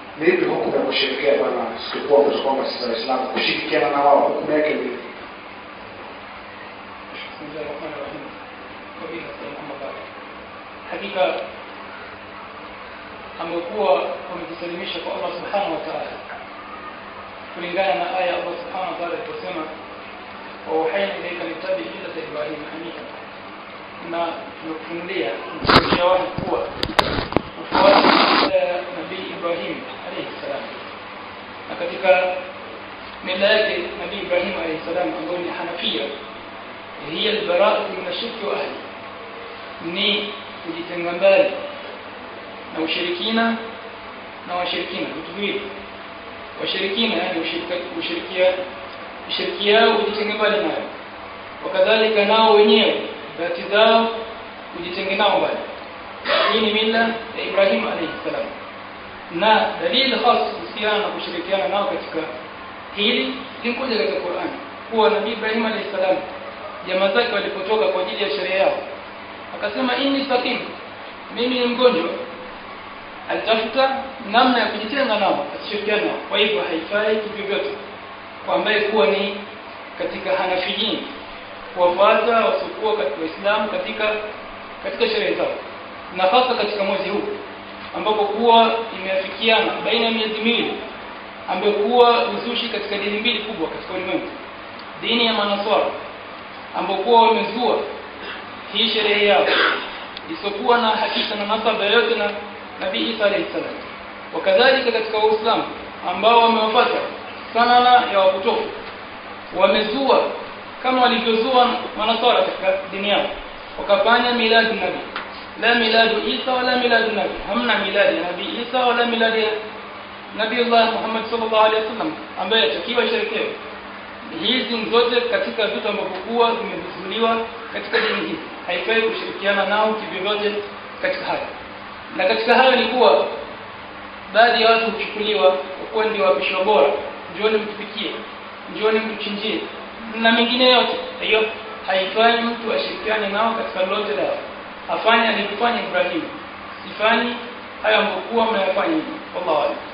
Nipi hukumu ya kushirikiana na sikukuu ambazo kwamba si za Uislamu, kushirikiana na wao, hukumu yake ni hakika amekuwa wamejisalimisha kwa Allah subhanahu wa ta'ala kulingana na aya Allah subhanahu wa ta'ala inasema wa wahayna ilayka litabi millata Ibrahim hanifa, na tunakufunulia mshauri kuwa ufuate nabii Ibrahim alayhi salam. Na katika mila yake nabii Ibrahim alayhi salam ambayo ni Hanafia, hiya al-bara'atu min ash-shirki wa ahli, ni kujitenga mbali na ushirikina na washirikina. Vitu viwili, washirikina yani ushirikia kujitenga mbali nayo, wakadhalika nao wenyewe dhati zao kujitenga nao mbali. Hii ni mila ya Ibrahim alayhi salam, na dalili hasa kuhusiana na kushirikiana nao katika hili linakuja katika Qur'an, kuwa nabii Ibrahim alayhi salam jamaa zake walipotoka kwa ajili ya sherehe yao akasema inni sakim, mimi ni mgonjwa. Alitafuta namna ya kujitenga nao, asishirikiane nao. Kwa hivyo haifai kivyovyote kwa ambaye kuwa ni katika Hanafiyin kuwafuata wasiokuwa katika Uislamu katika sherehe zao, na hasa katika mwezi huu ambapo kuwa imeafikiana baina ya miezi miwili ambayo kuwa uzushi katika dini mbili kubwa katika ulimwengu, dini ya Manaswara ambao kuwa wamezua hii sherehe yao isiyokuwa na hakika na nasaba yoyote na Nabii Isa alayhi salam, wakadhalika katika Uislamu ambao wamewafuata sanana ya wapotofu, wamezua kama walivyozua Manaswara katika dini yao, wakafanya miladi nabii, la miladu Isa wala miladu nabii. Hamna miladi ya Nabii Isa wala miladi ya Nabii Allah Muhammad sallallahu alaihi wasallam ambaye atakiwa sherekewe. Hizi zote katika vitu ambavyo kuwa vimezuliwa katika dini hii, haifai kushirikiana nao kivyovyote katika haya. Na katika hayo ni kuwa baadhi ya watu huchukuliwa kuwa ndio wapishi bora, njooni mtupikie, njooni mtuchinjie na mengine yote. Hiyo haifai mtu ashirikiane nao katika lolote lao. Afanye alifanya Ibrahim, sifani hayo ambayo kuwa mnayafanya. Wallahu a'lam.